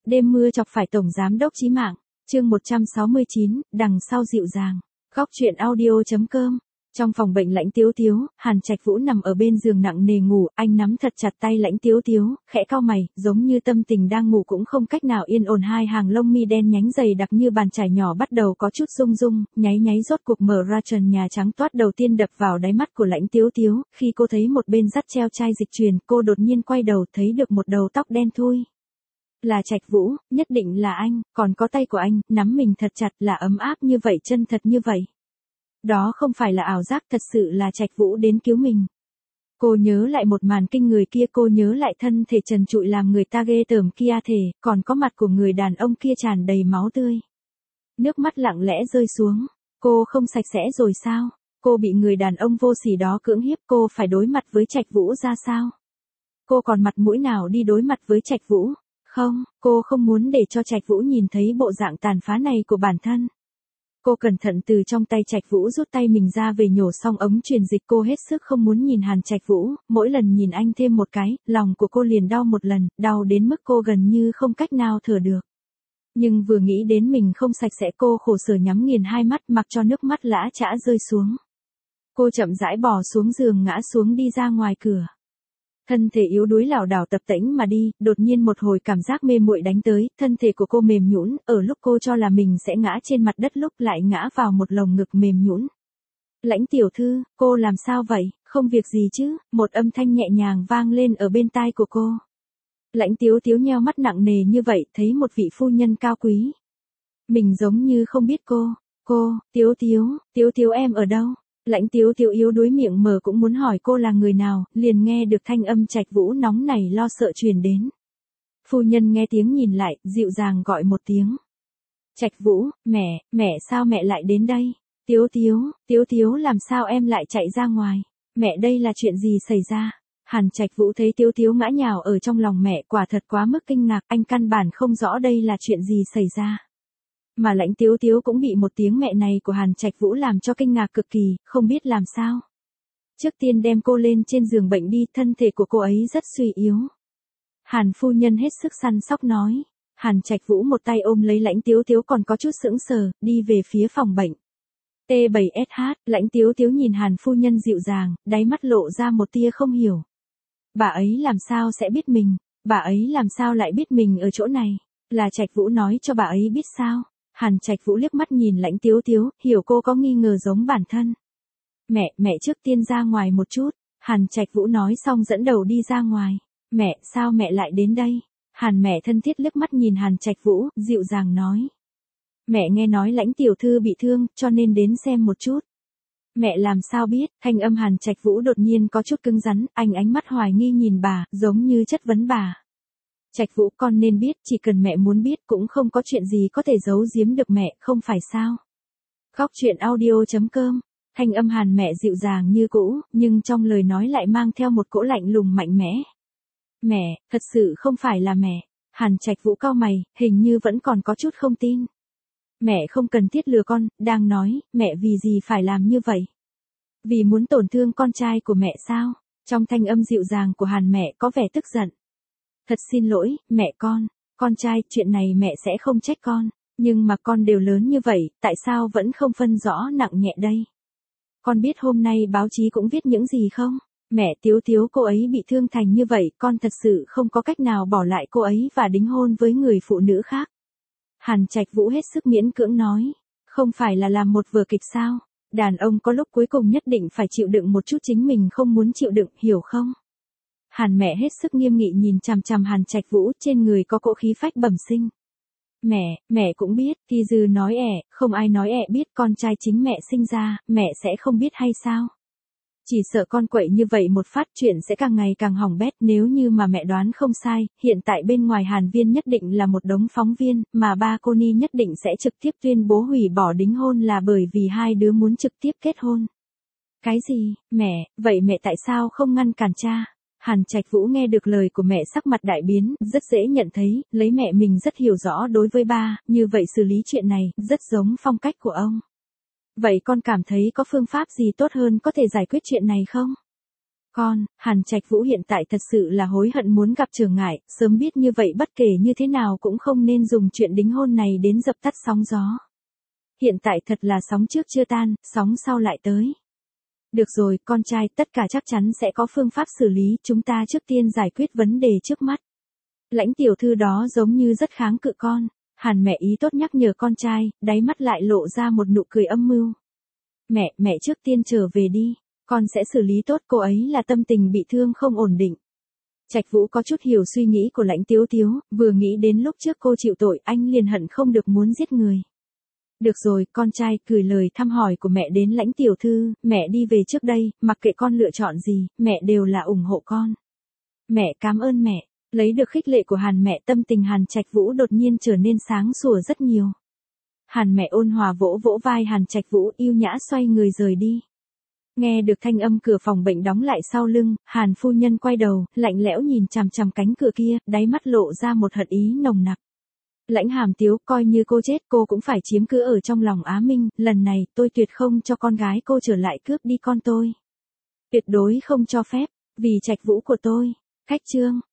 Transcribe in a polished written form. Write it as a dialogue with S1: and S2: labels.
S1: Đêm mưa chọc phải tổng giám đốc chí mạng. Chương 169, đằng sau dịu dàng. Góc truyện audio.com. Trong phòng bệnh Lãnh Tiếu Tiếu, Hàn Trạch Vũ nằm ở bên giường nặng nề ngủ, anh nắm thật chặt tay Lãnh Tiếu Tiếu, khẽ cau mày, giống như tâm tình đang ngủ cũng không cách nào yên ổn. Hai hàng lông mi đen nhánh dày đặc như bàn chải nhỏ bắt đầu có chút rung rung, nháy nháy rốt cuộc mở ra. Trần nhà trắng toát đầu tiên đập vào đáy mắt của Lãnh Tiếu Tiếu, khi cô thấy một bên dắt treo chai dịch truyền, cô đột nhiên quay đầu thấy được một đầu tóc đen thui. Là Trạch Vũ, nhất định là anh, còn có tay của anh, nắm mình thật chặt, là ấm áp như vậy, chân thật như vậy. Đó không phải là ảo giác, thật sự là Trạch Vũ đến cứu mình. Cô nhớ lại một màn kinh người kia, cô nhớ lại thân thể trần trụi làm người ta ghê tởm kia thể, còn có mặt của người đàn ông kia tràn đầy máu tươi. Nước mắt lặng lẽ rơi xuống, cô không sạch sẽ rồi sao? Cô bị người đàn ông vô sỉ đó cưỡng hiếp, cô phải đối mặt với Trạch Vũ ra sao? Cô còn mặt mũi nào đi đối mặt với Trạch Vũ? Không, cô không muốn để cho Trạch Vũ nhìn thấy bộ dạng tàn phá này của bản thân. Cô cẩn thận từ trong tay Trạch Vũ rút tay mình ra về, nhổ xong ống truyền dịch. Cô hết sức không muốn nhìn Hàn Trạch Vũ, mỗi lần nhìn anh thêm một cái, lòng của cô liền đau một lần, đau đến mức cô gần như không cách nào thở được. Nhưng vừa nghĩ đến mình không sạch sẽ, cô khổ sở nhắm nghiền hai mắt, mặc cho nước mắt lã chã rơi xuống. Cô chậm rãi bò xuống giường, ngã xuống đi ra ngoài cửa. Thân thể yếu đuối lảo đảo tập tễnh mà đi, đột nhiên một hồi cảm giác mê muội đánh tới, thân thể của cô mềm nhũn, ở lúc cô cho là mình sẽ ngã trên mặt đất lúc lại ngã vào một lồng ngực mềm nhũn. Lãnh tiểu thư, cô làm sao vậy, không việc gì chứ? Một âm thanh nhẹ nhàng vang lên ở bên tai của cô. Lãnh Tiếu Tiếu nheo mắt nặng nề như vậy, thấy một vị phu nhân cao quý. Mình giống như không biết cô, Tiếu Tiếu em ở đâu? Lãnh Tiếu Tiếu yếu đuối miệng mở cũng muốn hỏi cô là người nào, liền nghe được thanh âm Trạch Vũ nóng nảy lo sợ truyền đến. Phu nhân nghe tiếng nhìn lại, dịu dàng gọi một tiếng. Trạch Vũ, mẹ sao mẹ lại đến đây? Tiếu Tiếu làm sao em lại chạy ra ngoài? Mẹ đây là chuyện gì xảy ra? Hàn Trạch Vũ thấy Tiếu Tiếu ngã nhào ở trong lòng mẹ, quả thật quá mức kinh ngạc, anh căn bản không rõ đây là chuyện gì xảy ra. Mà Lãnh Tiếu Tiếu cũng bị một tiếng mẹ này của Hàn Trạch Vũ làm cho kinh ngạc cực kỳ, không biết làm sao. Trước tiên đem cô lên trên giường bệnh đi, thân thể của cô ấy rất suy yếu. Hàn phu nhân hết sức săn sóc nói. Hàn Trạch Vũ một tay ôm lấy Lãnh Tiếu Tiếu còn có chút sững sờ, đi về phía phòng bệnh. T7SH, Lãnh Tiếu Tiếu nhìn Hàn phu nhân dịu dàng, đáy mắt lộ ra một tia không hiểu. Bà ấy làm sao sẽ biết mình, bà ấy làm sao lại biết mình ở chỗ này, là Trạch Vũ nói cho bà ấy biết sao? Hàn Trạch Vũ liếc mắt nhìn Lãnh Tiếu Tiếu, hiểu cô có nghi ngờ giống bản thân. Mẹ trước tiên ra ngoài một chút, Hàn Trạch Vũ nói xong dẫn đầu đi ra ngoài. Mẹ, sao mẹ lại đến đây? Hàn mẹ thân thiết liếc mắt nhìn Hàn Trạch Vũ, dịu dàng nói. Mẹ nghe nói Lãnh tiểu thư bị thương, cho nên đến xem một chút. Mẹ làm sao biết? Thanh âm Hàn Trạch Vũ đột nhiên có chút cứng rắn, anh ánh mắt hoài nghi nhìn bà, giống như chất vấn bà. Trạch Vũ, con nên biết, chỉ cần mẹ muốn biết cũng không có chuyện gì có thể giấu giếm được mẹ, không phải sao? Góc truyện audio.com. Thanh âm Hàn mẹ dịu dàng như cũ, nhưng trong lời nói lại mang theo một cỗ lạnh lùng mạnh mẽ. Mẹ, thật sự không phải là mẹ. Hàn Trạch Vũ cau mày, hình như vẫn còn có chút không tin. Mẹ không cần thiết lừa con, đang nói, mẹ vì gì phải làm như vậy? Vì muốn tổn thương con trai của mẹ sao? Trong thanh âm dịu dàng của Hàn mẹ có vẻ tức giận. Thật xin lỗi, mẹ con trai, chuyện này mẹ sẽ không trách con, nhưng mà con đều lớn như vậy, tại sao vẫn không phân rõ nặng nhẹ đây? Con biết hôm nay báo chí cũng viết những gì không? Mẹ, Tiếu Tiếu cô ấy bị thương thành như vậy, con thật sự không có cách nào bỏ lại cô ấy và đính hôn với người phụ nữ khác. Hàn Trạch Vũ hết sức miễn cưỡng nói, không phải là làm một vở kịch sao? Đàn ông có lúc cuối cùng nhất định phải chịu đựng một chút chính mình không muốn chịu đựng, hiểu không? Hàn mẹ hết sức nghiêm nghị nhìn chằm chằm Hàn Trạch Vũ, trên người có cỗ khí phách bẩm sinh. Mẹ cũng biết, thì dư nói không ai nói biết con trai chính mẹ sinh ra, mẹ sẽ không biết hay sao? Chỉ sợ con quậy như vậy một phát chuyện sẽ càng ngày càng hỏng bét, nếu như mà mẹ đoán không sai, hiện tại bên ngoài Hàn Viên nhất định là một đống phóng viên, mà ba cô Ni nhất định sẽ trực tiếp tuyên bố hủy bỏ đính hôn là bởi vì hai đứa muốn trực tiếp kết hôn. Cái gì, mẹ, vậy mẹ tại sao không ngăn cản cha? Hàn Trạch Vũ nghe được lời của mẹ sắc mặt đại biến, rất dễ nhận thấy, lấy mẹ mình rất hiểu rõ đối với ba, như vậy xử lý chuyện này, rất giống phong cách của ông. Vậy con cảm thấy có phương pháp gì tốt hơn có thể giải quyết chuyện này không? Con, Hàn Trạch Vũ hiện tại thật sự là hối hận muốn gặp trở ngại, sớm biết như vậy bất kể như thế nào cũng không nên dùng chuyện đính hôn này đến dập tắt sóng gió. Hiện tại thật là sóng trước chưa tan, sóng sau lại tới. Được rồi, con trai, tất cả chắc chắn sẽ có phương pháp xử lý, chúng ta trước tiên giải quyết vấn đề trước mắt. Lãnh tiểu thư đó giống như rất kháng cự con. Hàn mẹ ý tốt nhắc nhở con trai, đáy mắt lại lộ ra một nụ cười âm mưu. Mẹ trước tiên trở về đi, con sẽ xử lý tốt, cô ấy là tâm tình bị thương không ổn định. Trạch Vũ có chút hiểu suy nghĩ của Lãnh Tiếu Tiếu, vừa nghĩ đến lúc trước cô chịu tội anh liền hận không được muốn giết người. Được rồi, con trai, gửi lời thăm hỏi của mẹ đến Lãnh tiểu thư, mẹ đi về trước đây, mặc kệ con lựa chọn gì, mẹ đều là ủng hộ con. Mẹ cảm ơn mẹ. Lấy được khích lệ của Hàn mẹ, tâm tình Hàn Trạch Vũ đột nhiên trở nên sáng sủa rất nhiều. Hàn mẹ ôn hòa vỗ vỗ vai Hàn Trạch Vũ, yêu nhã xoay người rời đi. Nghe được thanh âm cửa phòng bệnh đóng lại sau lưng, Hàn phu nhân quay đầu, lạnh lẽo nhìn chằm chằm cánh cửa kia, đáy mắt lộ ra một hận ý nồng nặc. Lãnh Hàm Tiếu, coi như cô chết cô cũng phải chiếm cứ ở trong lòng Á Minh, lần này tôi tuyệt không cho con gái cô trở lại cướp đi con tôi. Tuyệt đối không cho phép, vì Trạch Vũ của tôi. Khách trương.